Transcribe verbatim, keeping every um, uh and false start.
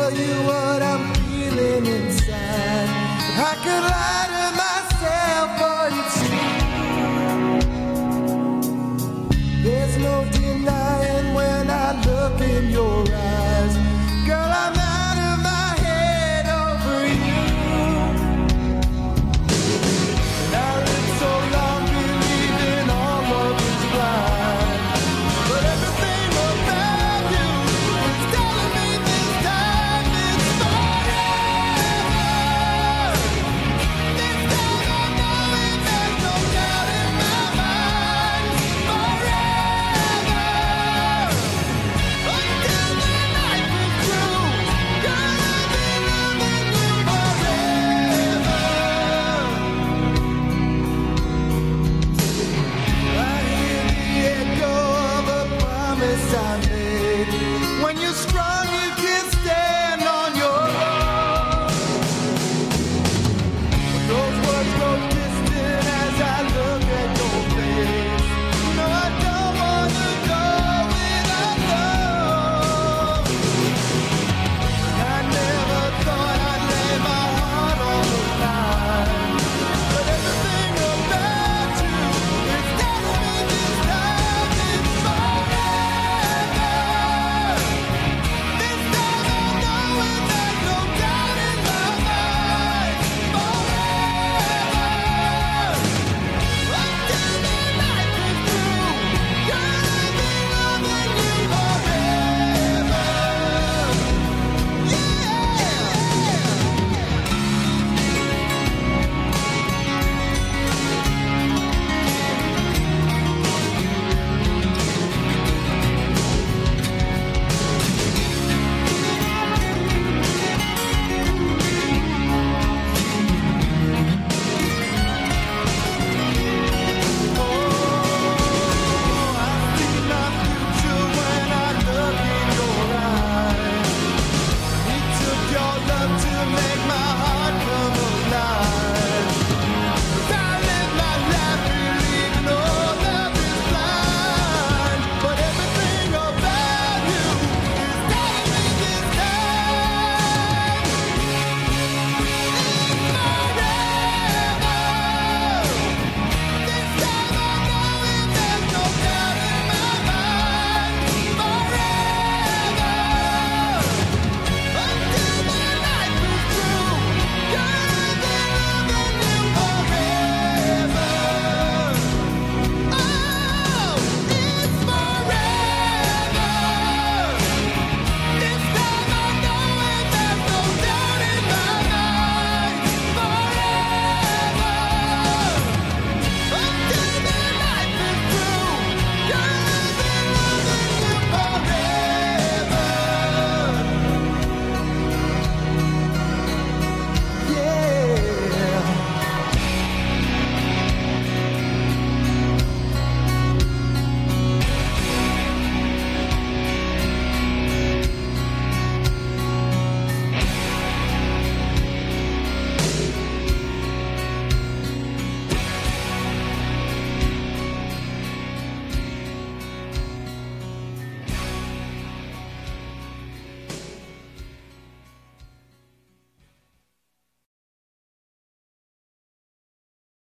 tell you what I'm feeling inside. I could lie to myself, but it's true. There's no denying when I look in your eyes. Girl, I'm out of my head over you. And I lived so long believing all love is blind. But everything about you is telling me this time it's forever. This time I know it, there's no doubt in my mind. Forever. Until the night is through. Girl, I'll be loving you forever. I hear the echo of a promise I made. When you're strong, you can